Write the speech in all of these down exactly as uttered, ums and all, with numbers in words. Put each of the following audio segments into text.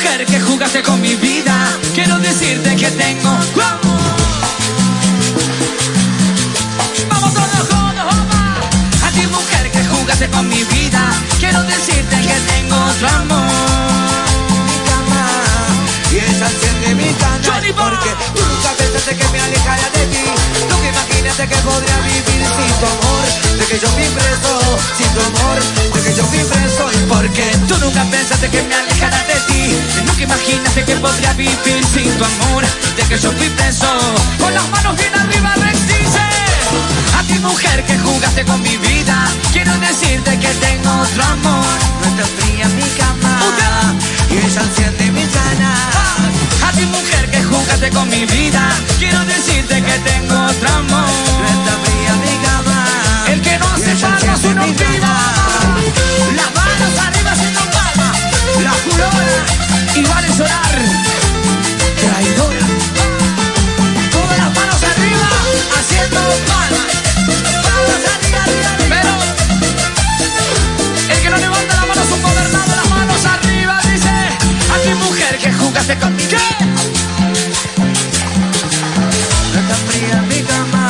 mujer que jugaste con mi vida, quiero decirte que tengo tu amor. Vamos todos juntos, mamá. A ti, mujer que jugaste con mi vida, quiero decirte que tengo tu amor. Y ella enciende mi canal, Johnny Boy. porque tú nunca pensaste que me alejara de ti. Nunca imaginaste que podría vivir sin tu amor, de que yo fui preso sin tu amor, de que yo fui preso. Y Porque tú nunca pensaste que me alejara de ti, nunca imaginaste que podría vivir sin tu amor, de que yo fui preso. Con las manos bien arriba, Rex dice: a ti, mujer que jugaste con mi vida, quiero decirte que tengo otro amor. no está fría mi cama, y ella enciende mi canal. A ti, mujer que jugaste con mi vida, quiero decirte que tengo otro amor. No está fría mi cama, El que no hace palmas uno pida. Las manos arriba haciendo palmas, la jurona y vale llorar. Traidora. Todas las manos arriba haciendo palmas. Palmas arriba, arriba, arriba. Pero el que no levanta la mano es un gobernado. Las manos arriba dice: a ti, mujer que jugaste con mi ¿qué? no está fría mi cama.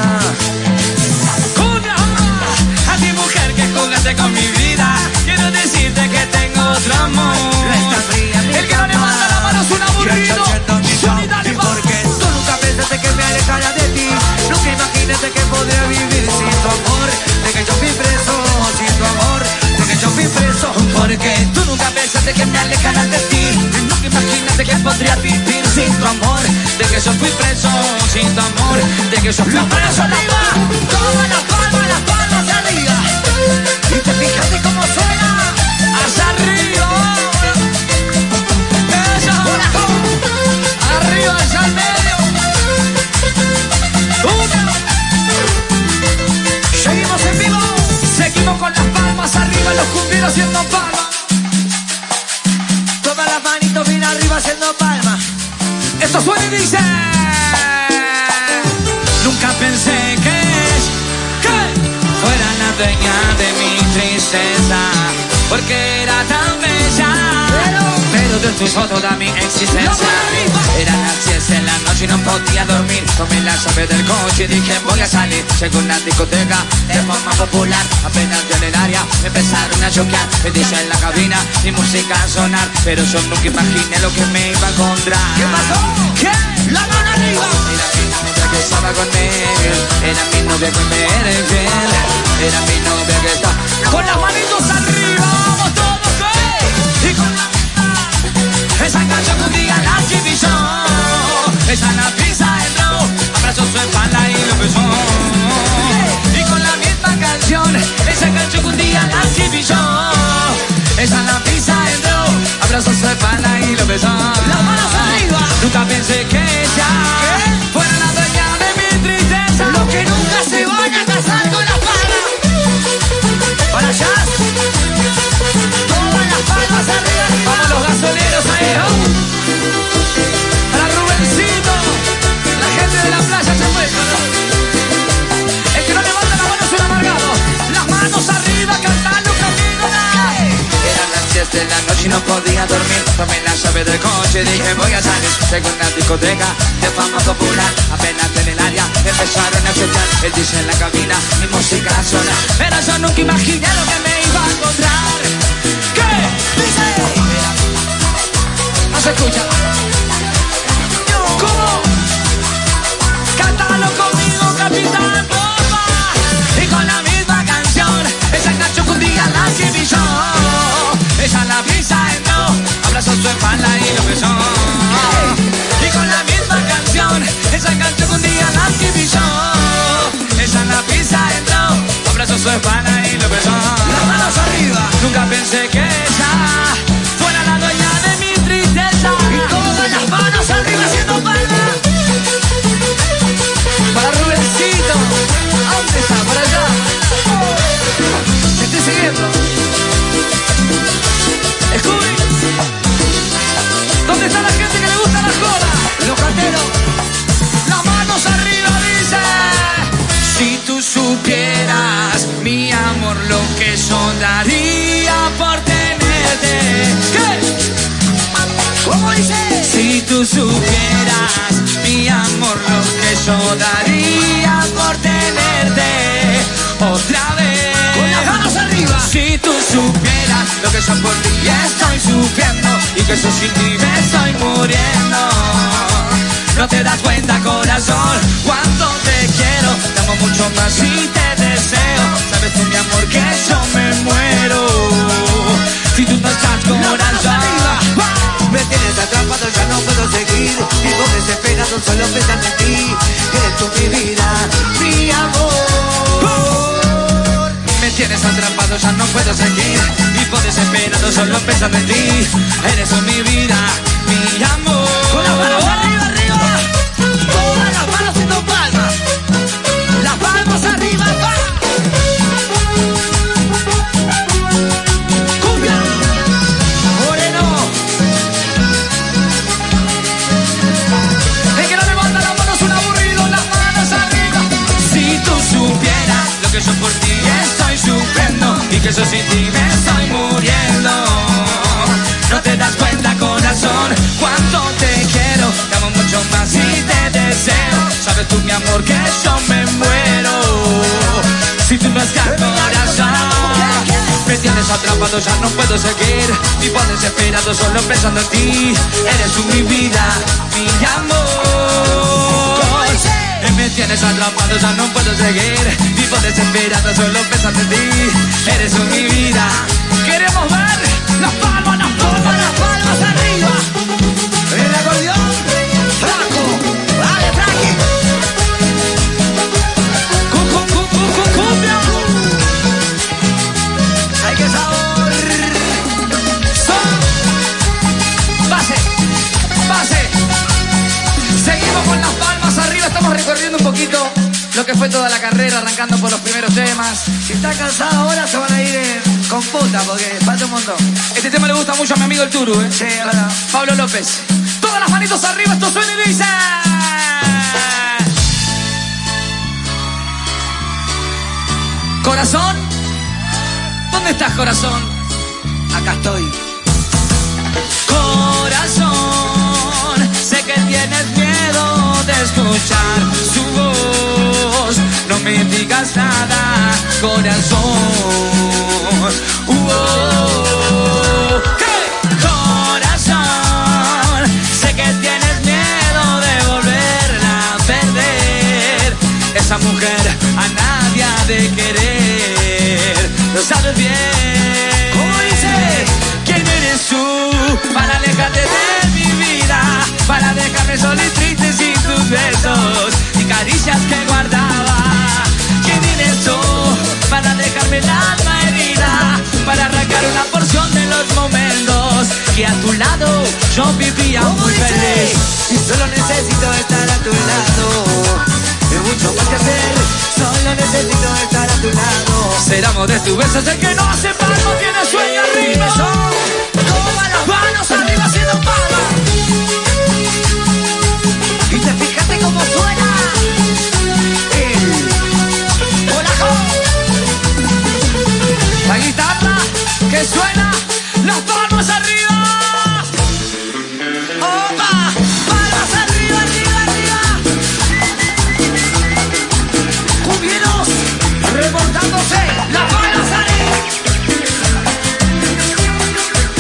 Cumbia. A ti, mujer que jugaste con mi vida, quiero decirte que tengo otro amor. No está fría mi El que no levanta la mano es un aburrido. Johnny, dale, Y pa. porque tú nunca pensaste que me alejara de ti, nunca imaginaste que podría vivir sin tu amor, de que yo fui preso sin tu amor, de que yo fui preso. Porque tú nunca pensaste que me alejara de ti, nunca imaginaste que podría vivir sin tu amor, de que yo fui preso sin tu amor, de que yo fui preso. Arriba, todas las palmas, las palmas arriba. Y te fijaste cómo suena hacia arriba. Eso, arriba hacia el medio. Una. Seguimos en vivo, seguimos con las palmas arriba, los cumbieros haciendo palmas. Todas las manitos bien arriba haciendo palmas. Esto suena y dice: nunca pensé que es que fuera la dueña de mi tristeza, porque era tan bella, pero, pero destruyó toda mi existencia. Era las diez de la noche y no podía dormir. Tomé la llave del coche y dije: voy a salir. Llegué a una discoteca de forma popular. Apenas en el área me empezaron a choquear. Me dice en la cabina mi música a sonar, pero yo nunca imaginé lo que me iba a encontrar. ¿Qué pasó? ¿Qué? La mano arriba. Era mi novia que estaba con él, era mi novia que me era infiel, era mi novia que está con las manitos arriba. Vamos todos, ¿qué? Y con la esa canción que un día la escribí yo, esa la pisa entró, abrazó su espalda y lo besó. Y con la misma canción, esa canción que un día la escribí yo, esa la pisa entró, abrazó su espalda y lo besó. Las manos arriba. Nunca pensé que ella fuera la dueña de mi tristeza. Los que nunca se van a casar con la palma. Para allá. Todas las palmas arriba. Vamos los gasoleros ahí, ¿no? Para Rubencito. La gente de la playa se fue, ¿no? El que no levanta la mano es un amargado. Las manos arriba cantando conmigo. Eran las diez de la noche y no podía dormir. Tomé la llave del coche y dije: voy a salir. Llegué a una discoteca de fama popular. Apenas en el área me empezaron a chocar. Él dice en la cabina mi música suena, pero yo nunca imaginé lo que me iba a encontrar. ¿Qué? Dice. No se escucha. ¿Cómo? Cántalo conmigo, capitán. Opa. Y con la misma canción, esa canción que un día la escribí yo, esa la brisa entró, abrazó su espalda y lo besó. Y con la misma canción, esa canción que un día la escribí yo, esa la brisa entró, abrazó su espalda y lo besó. Las manos arriba. Nunca pensé que ella fuera la dueña de mi tristeza. Y todas las manos arriba haciendo palmas. Para Rubencito. ¿A dónde está? Para allá. Te estoy siguiendo. Scooby. ¿Dónde está la gente que le gusta la joda? Los canteros. Las manos arriba dice: si tú supieras, mi amor, lo que yo daría por ti. tú supieras, mi amor, lo que yo daría por tenerte otra vez. Con las manos arriba. Si tú supieras lo que yo por ti estoy sufriendo y que yo sin ti me estoy muriendo. No te das cuenta, corazón, cuánto te quiero. Te amo mucho más y te deseo. Sabes tú, mi amor, que yo me muero si tú no estás, corazón. Me tienes atrapado, ya no puedo seguir. Vivo desesperado, solo pensando en ti. Eres tú mi vida, mi amor. Me tienes atrapado, ya no puedo seguir. Vivo desesperado, solo pensando en ti. Eres tú mi vida, mi amor. Con las manos arriba, arriba. Todas las manos en dos palmas. Las palmas arriba, va. Cumbia. Moreno. El que no levanta las manos un aburrido, las manos arriba. Si tú supieras lo que yo por ti estoy sufriendo y que yo sin ti me estoy muriendo. No te das cuenta, corazón, cuánto te quiero. Te amo mucho más y te deseo. Sabes tú, mi amor, que yo me muero si tú no estás, corazón. Me tienes atrapado, ya no puedo seguir. Vivo desesperado, solo pensando en ti. Eres tú mi vida, mi amor. Me tienes atrapado, ya no puedo seguir. Vivo desesperado, solo pensando en ti. Eres tú mi vida. Queremos ver las palmas, las palmas, las palmas arriba. El acordeón. Flaco. Vale, Frankie. Cu, cu, cu, cu, cu, cumbia. Hay que sabor. Son. Base, base. Seguimos con las palmas arriba. Estamos recorriendo un poquito lo que fue toda la carrera, arrancando por los primeros temas. Si están cansados ahora se van a ir en, con puta porque falta un montón. Este tema le gusta mucho a mi amigo el Turu, ¿eh? Sí, ahora. Pablo López. Todas las manitos arriba, esto suena y dice. Corazón, ¿dónde estás, corazón? Acá estoy. Corazón, sé que tienes miedo de escuchar su voz. No me digas nada, corazón. Uh -oh. ¡Hey! Corazón, sé que tienes miedo de volverla a perder. Esa mujer a nadie ha de querer. Lo sabes bien. ¿Cómo dice? ¿Quién eres tú para alejarte de mi vida? Para dejarme solo y triste sin tus besos y caricias que guardaba. ¿Quién eres tú para dejarme el alma herida? Para arrancar una porción de los momentos que a tu lado yo vivía muy feliz. Y solo necesito estar a tu lado. Hay mucho más que hacer. Solo necesito estar a tu lado. Ser amo de tu beso, el que no hace palmo tiene sueño arriba. Todas las manos arriba haciendo palmas. Y te fíjate cómo suena. El polaco. La guitarra que suena, las palmas arriba. ¡Opa! ¡Palmas arriba, arriba, arriba! ¡Cumbieros! ¡Reportándose! ¡Las palmas arriba!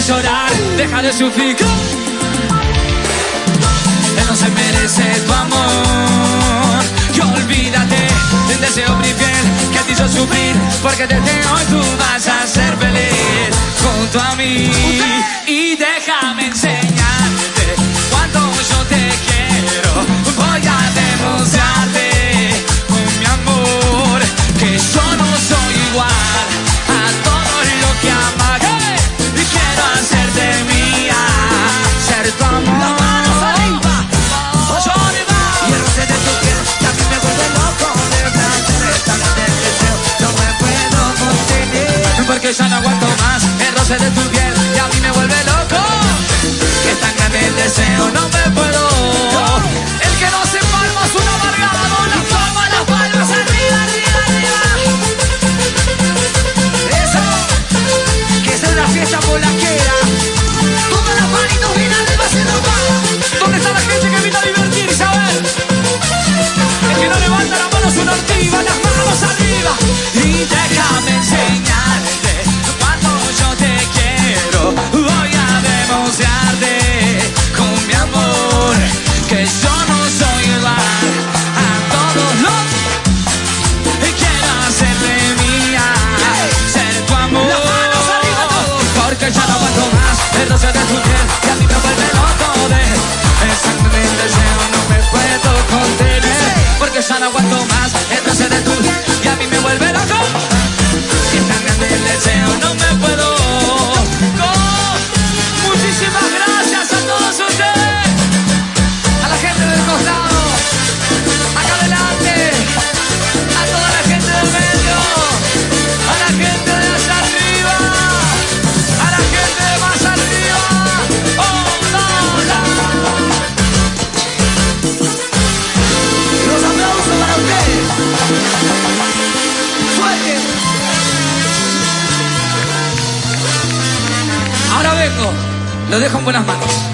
llorar, deja de sufrir. Él no se merece tu amor. Y olvídate del deseo primer que te hizo sufrir, porque desde hoy tú vas a ser feliz junto a mí. Y déjame enseñarte cuánto yo te quiero. Voy a demostrarte con mi amor que yo no soy igual a todo lo que amas. Hey, y quiero hacerte mía, ser tu amor. Las manos arriba, oh, arriba. Y el roce de tu piel que a mí me vuelve loco. De placer, tan grande el deseo, no me puedo contener. Porque ya no aguanto más el roce de tu piel y a mí me vuelve loco. Que es tan grande el deseo, no me puedo. El que no se palma es un amargado. Las palmas, las palmas, arriba, arriba, arriba. Eso, que sea una fiesta polaquera. Todas las manitos bien arriba, se nos va. ¿Dónde está la gente que vino a divertirse? A ver. El que no levanta la mano es una ortiva. Las manos arriba. Y déjame enseñarte cuánto yo te quiero. Voy a demostrarte con mi amor que yo no soy igual a todos los. Y quiero hacerte mía, ser tu amor. Las manos arriba, todos. Porque ya no aguanto más el roce de tu piel y a mí me vuelve loco de esa grande deseo, no me puedo contener. Porque ya no aguanto más el roce de tu piel y a mí me vuelve loco. Y es tan grande el deseo, no me puedo. Con muchísimas gracias a todos ustedes, A la gente del costado, acá adelante, a toda la gente del medio, a la gente de allá arriba, a la gente de más arriba. Oh, no, no. los aplausos para ustedes. Suelten. Ahora vengo, lo dejo en buenas manos.